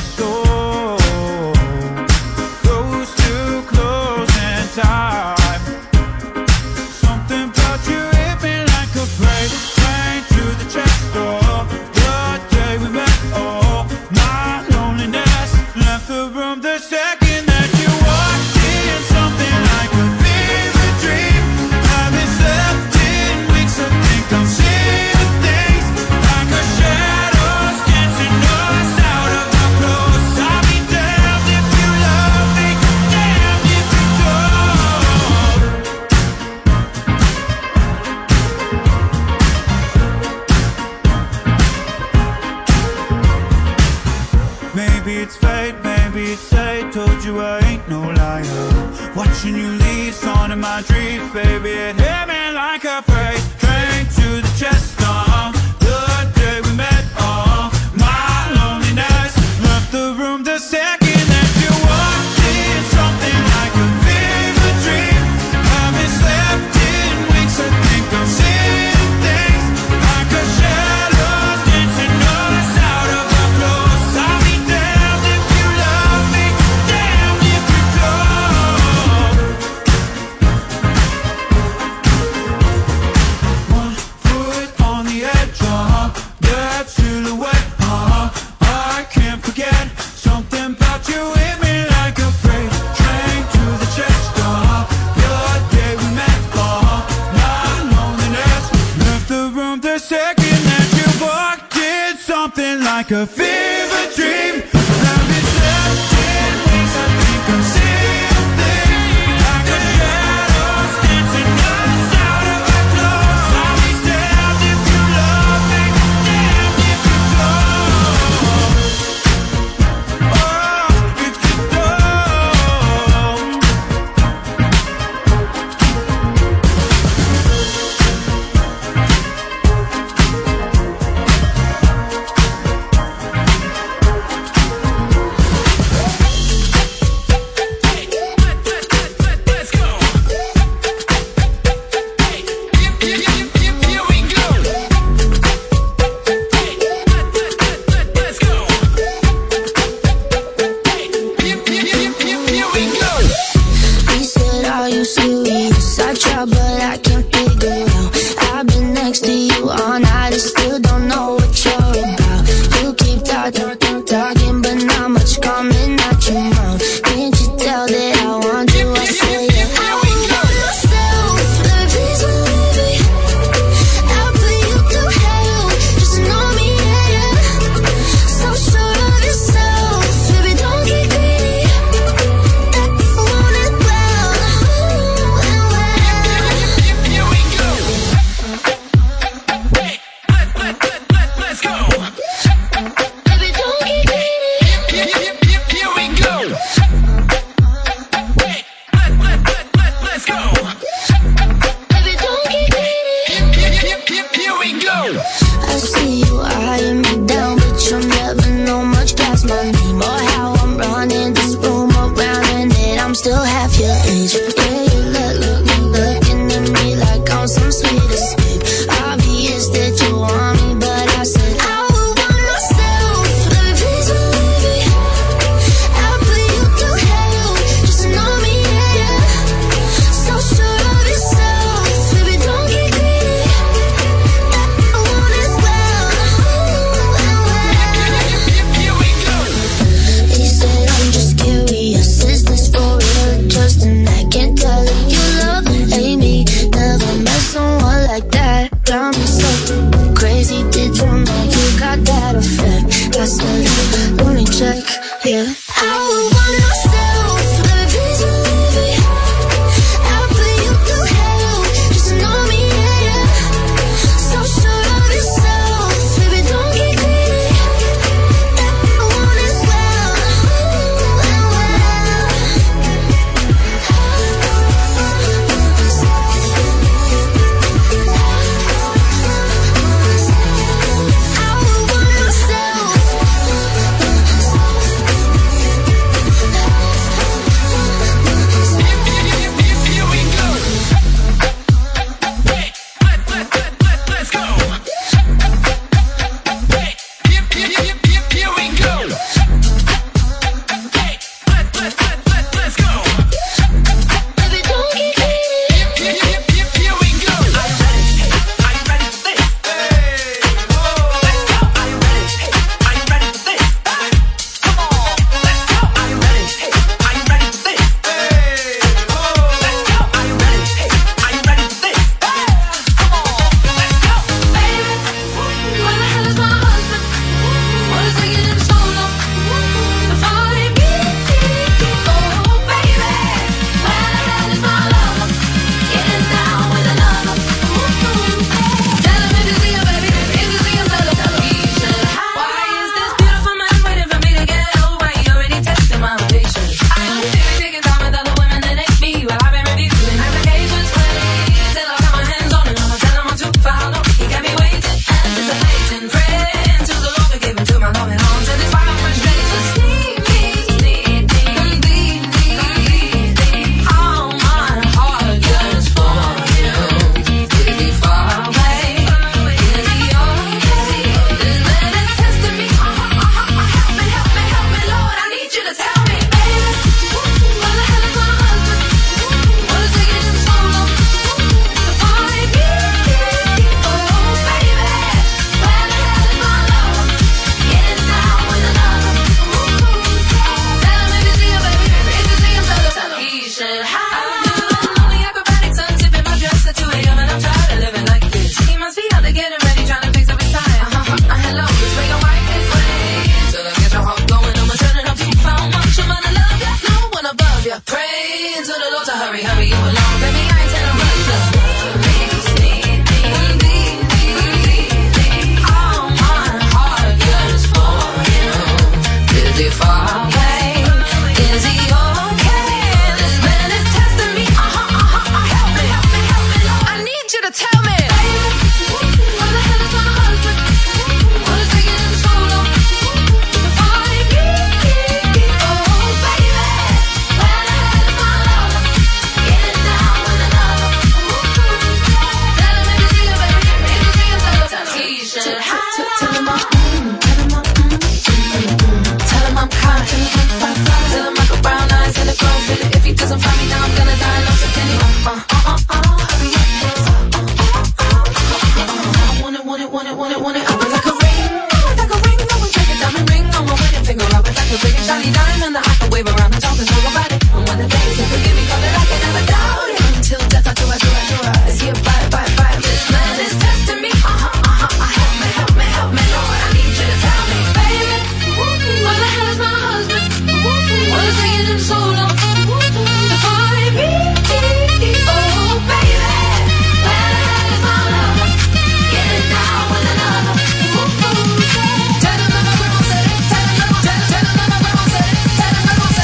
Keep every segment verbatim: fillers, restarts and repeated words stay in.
soul, close to closing time. Something about you hit me like a freight train to the chest door. The day we met, oh, my loneliness left the room the second that you walked in. Something like a fever dream. Haven't slept in weeks, I think I'm seeing things like a shadows dancing us out of our clothes. I'll be damned if you love me, damned if you don't. Maybe it's fate, maybe it's fate. Told you I ain't no liar. Watching you leave, on in my dreams, baby. It hit me like a freight train to the chest. Uh, the day we met, oh, my loneliness left the room the second that you walked in. Something like a fever dream. Haven't slept in weeks, I think I'm seeing things like a shadows dancing us out of our clothes. I'll be damned if you love me, damned if you don't. One foot on the edge, uh-huh, that silhouette, uh-huh, I can't forget. Something about you hit me like a freight train to the chest, uh-huh, the day we met, uh-huh, my loneliness left the room the second that you walked in. Something like a fever dream. Haven't slept in weeks, I think I'm seeing things like a shadows dancing us out of our clothes. I'll be damned if you love me, damned if you don't. Oh, if you don't. He said, are you serious? I try, but I can't figure out. I've been next to you all night and still don't know what you're about. You keep talking, talking, but not much coming out your mouth. Can't you tell that I want you? I say it. I want myself. Let me please believe me. I'll put you through hell. Just know me, yeah, yeah. So sure of yourself. Baby, don't get greedy. I want it well, well, well. Here we go. Hey, let, let, let, let, let's go. Baby, don't get greedy. Here, here, here, here we go. Hey, let, let, let, let, let's go. Baby, don't get greedy. Here, here, here, here we go. I see you eyeing me down, but you'll never know much past my name or how I'm running this room around and that I'm still half your age. Yeah, you look, look, look, looking at me like I'm some sweet escape. Obvious that you want me, but I said I would want myself. Let me please believe me. I'll put you through hell. Just know me, yeah, yeah. So sure of yourself. Baby, don't get greedy. I want it well, well, well. Here, here we go. He said, I'm just curious. Is this for real or just an act? Can't tell if you love and hate me. Never met someone like that. Got me so crazy. Did you know you got that effect? I said, let me check, yeah. I would want myself. Let me please believe me. I'll put you through hell. Just know me, yeah, yeah. So sure of yourself. Baby, don't get greedy. I want it well, well, well. I would want myself.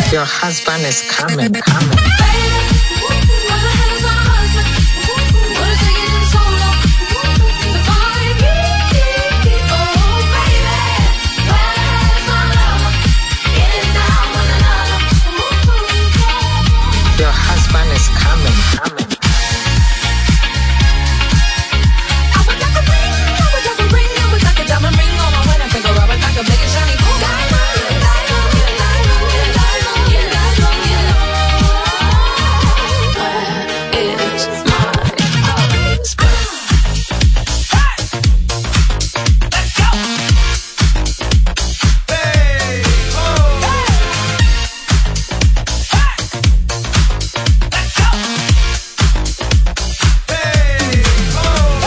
Your husband is coming, coming. Your husband is coming, coming. I would like a ring, I would like a ring, I would like a diamond ring on my wedding finger. I would like a big and shiny diamond, diamond, diamond, diamond, diamond, diamond. Where is my husband? Let's go. Hey, oh, let's go. Hey, oh.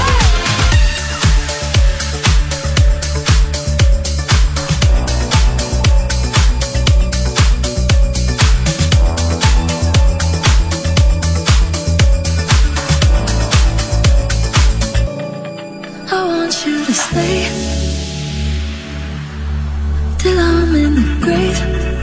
I want you to stay till I'm in the grave,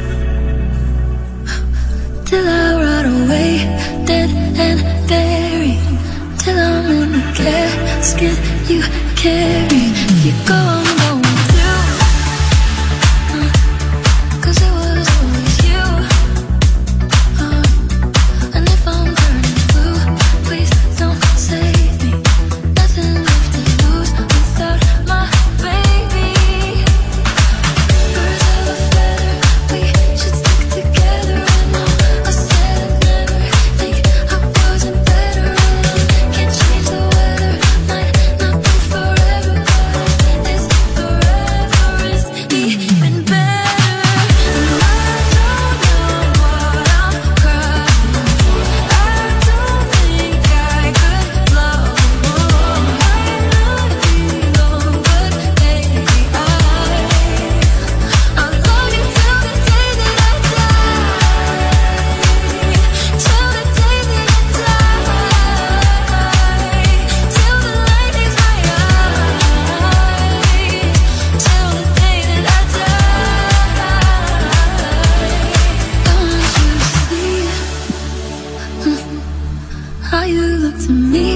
till I rot away, dead and buried, till I'm in the casket you carry. If you go, I'm going through, uh, 'cause it was always you, uh, and if I'm turning blue, please don't save me. Nothing left to lose without my baby. Birds of a feather, we should stick together. I know I said I'd never think I wasn't better alone. Can't change the weather, might not be forever, but this forever is even better. And I don't know what I'm crying for. I don't think I could love more. Might not be long, but baby, I I'll love you till the day that I die, till the day that I die, till the light leaves my eyes, till the day that I die. I want you to see how you look to me.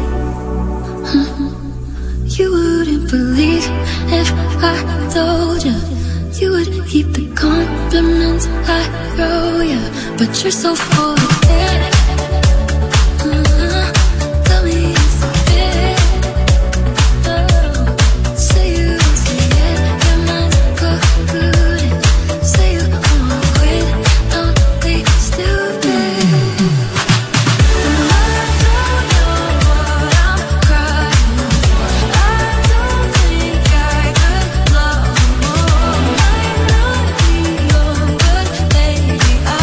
You wouldn't believe if I told you. You would keep the compliments I throw you, but you're so full of it. Uh, Tell me it's a bit. Oh, say you won't say it, your mind's polluted. Say you won't quit, don't be stupid. And I don't know what I'm crying for. I don't think I could love more. Might not be long, but baby, I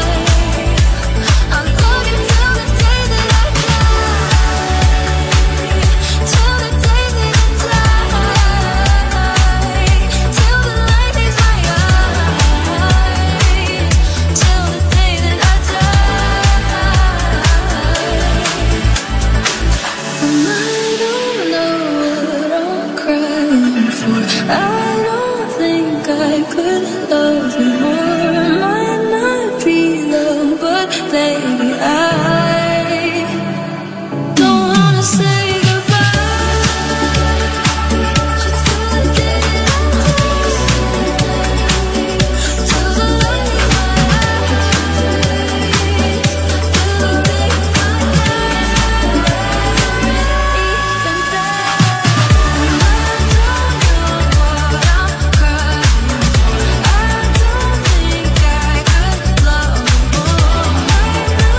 I'll love you till the day that I die, till the day that I die, till the light leaves my eyes, till the day that I die. And I don't know what I'm crying for. I don't think I could love you more. Might not be long, but baby, I don't wanna say goodbye. Just till the day that I die, till the light leaves my eyes, till the day I die.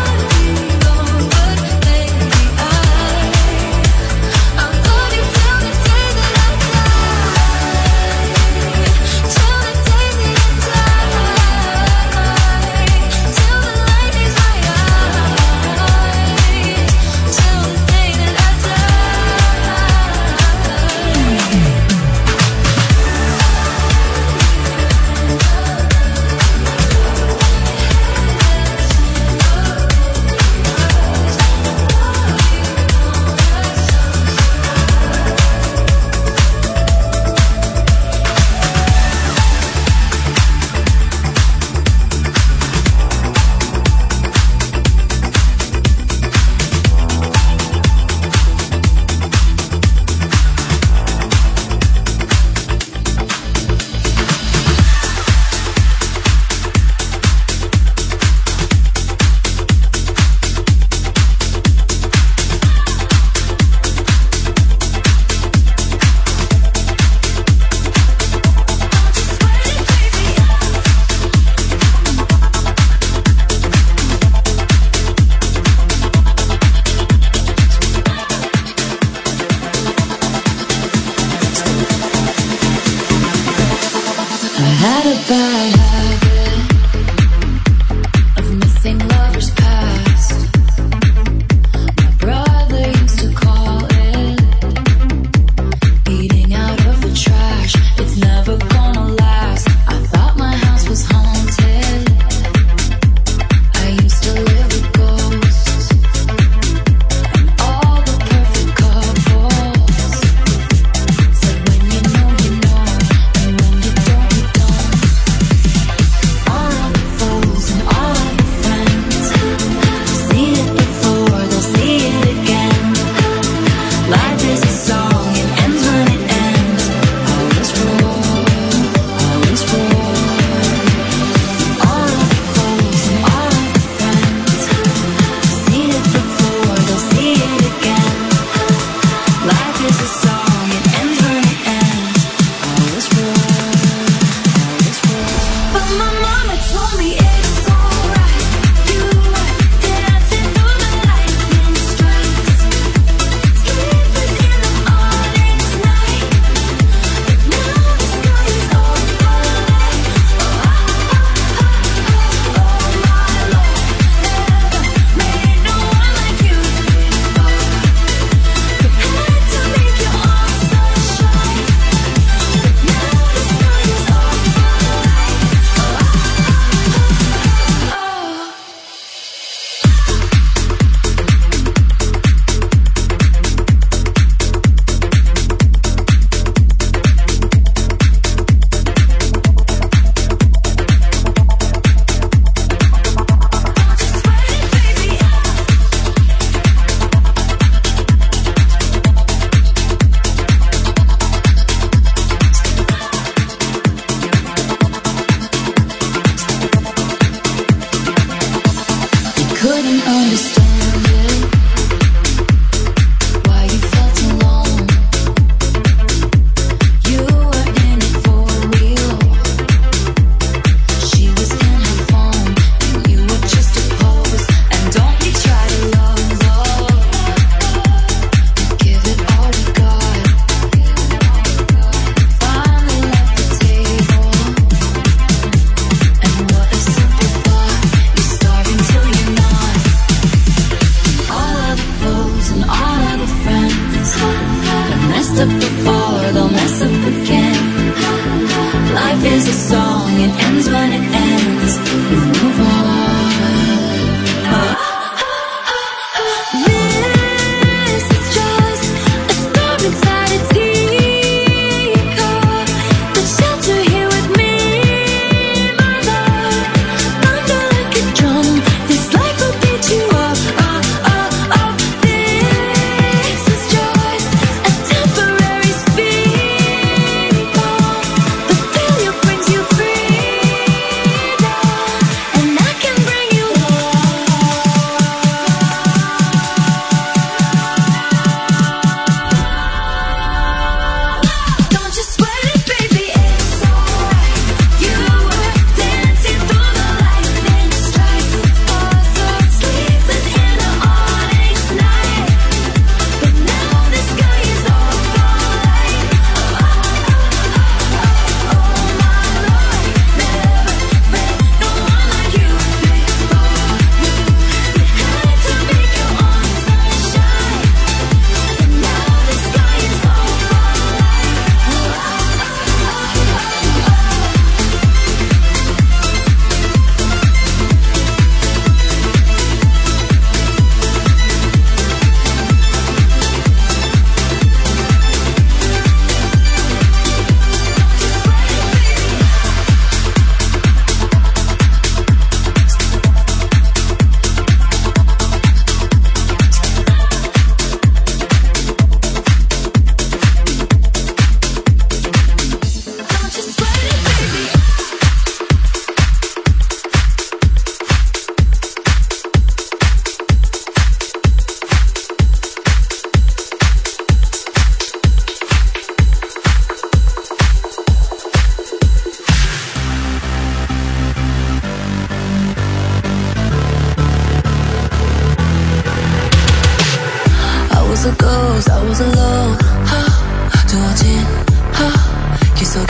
knows I was alone. 두어진 길 속에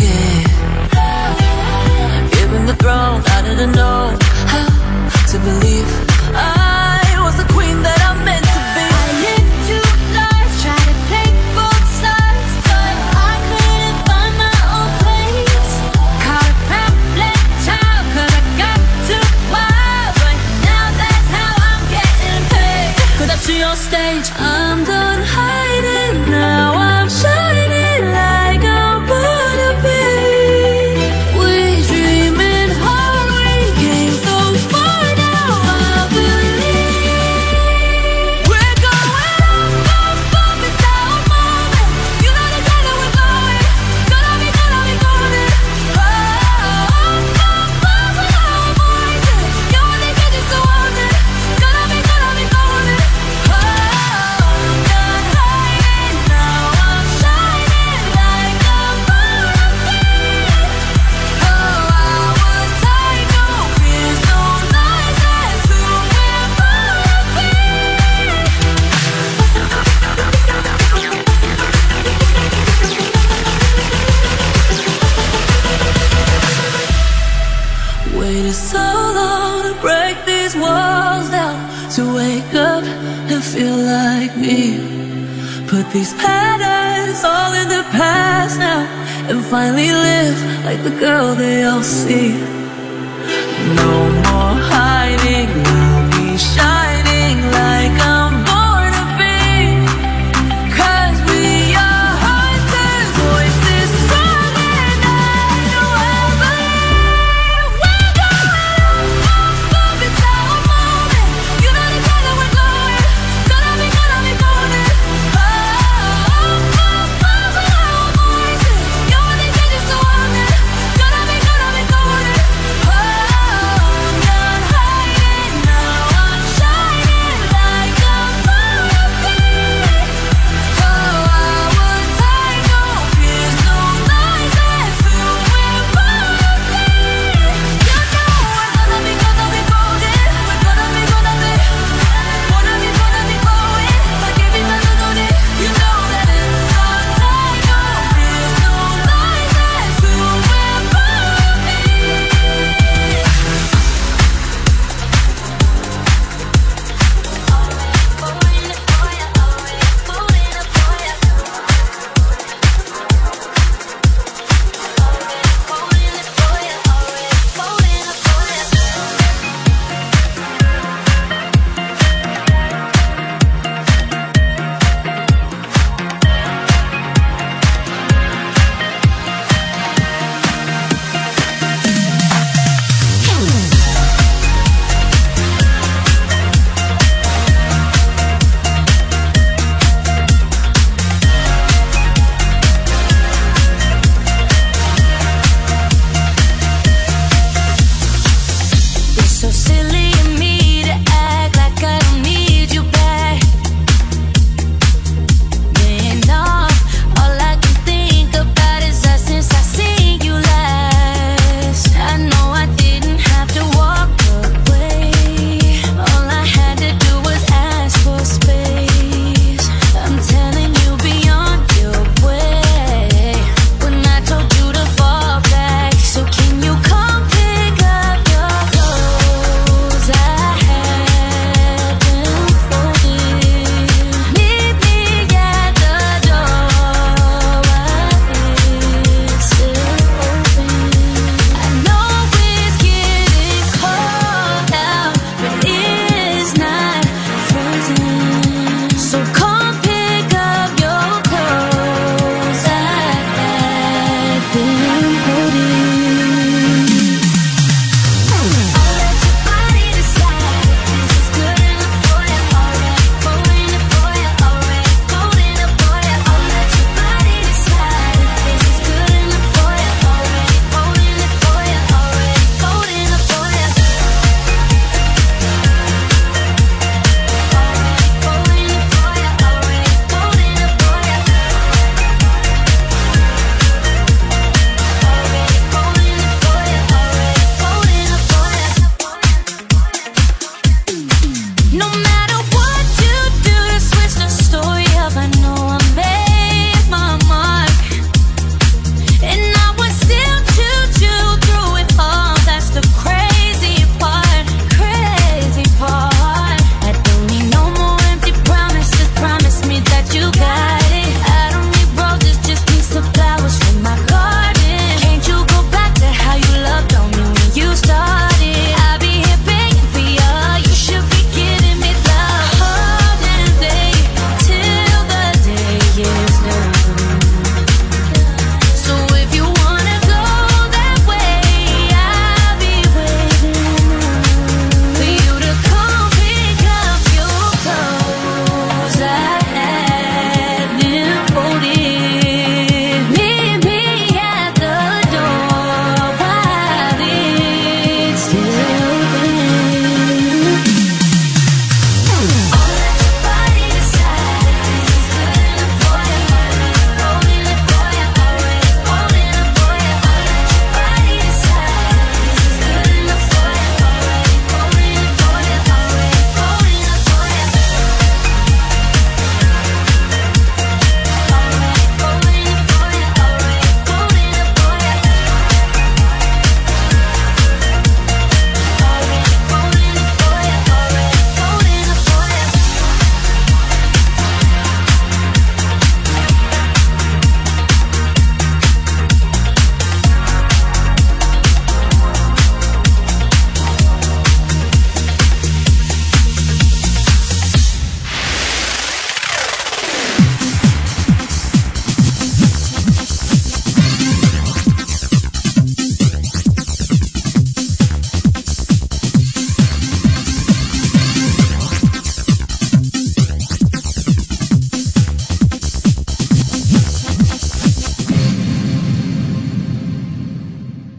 given the throne, I didn't know how to believe I was the queen that I meant to be. I lived two lives, tried to play both sides, but I couldn't find my own place. Caught a problem child, cause I got too wild, but now that's how I'm getting paid. Cause up to your stage, I'm done hiding, now I'm shining like I'm born to be. We dreaming hard, we came so far, now I believe we're going up, up, up, it's our moment. You know the day that we're going, gonna be, gonna be golden. Oh, up, up, up with our voices. You only get just to want it, gonna be, gonna be golden. Oh, I'm done hiding, now I'm shining like I'm born to be. Oh, I would take no fears, no lies, that's who we're born to be. Waited so long to break these walls down, to wake up and feel like me. Put these patterns all in the past now, and finally live like the girl they all see.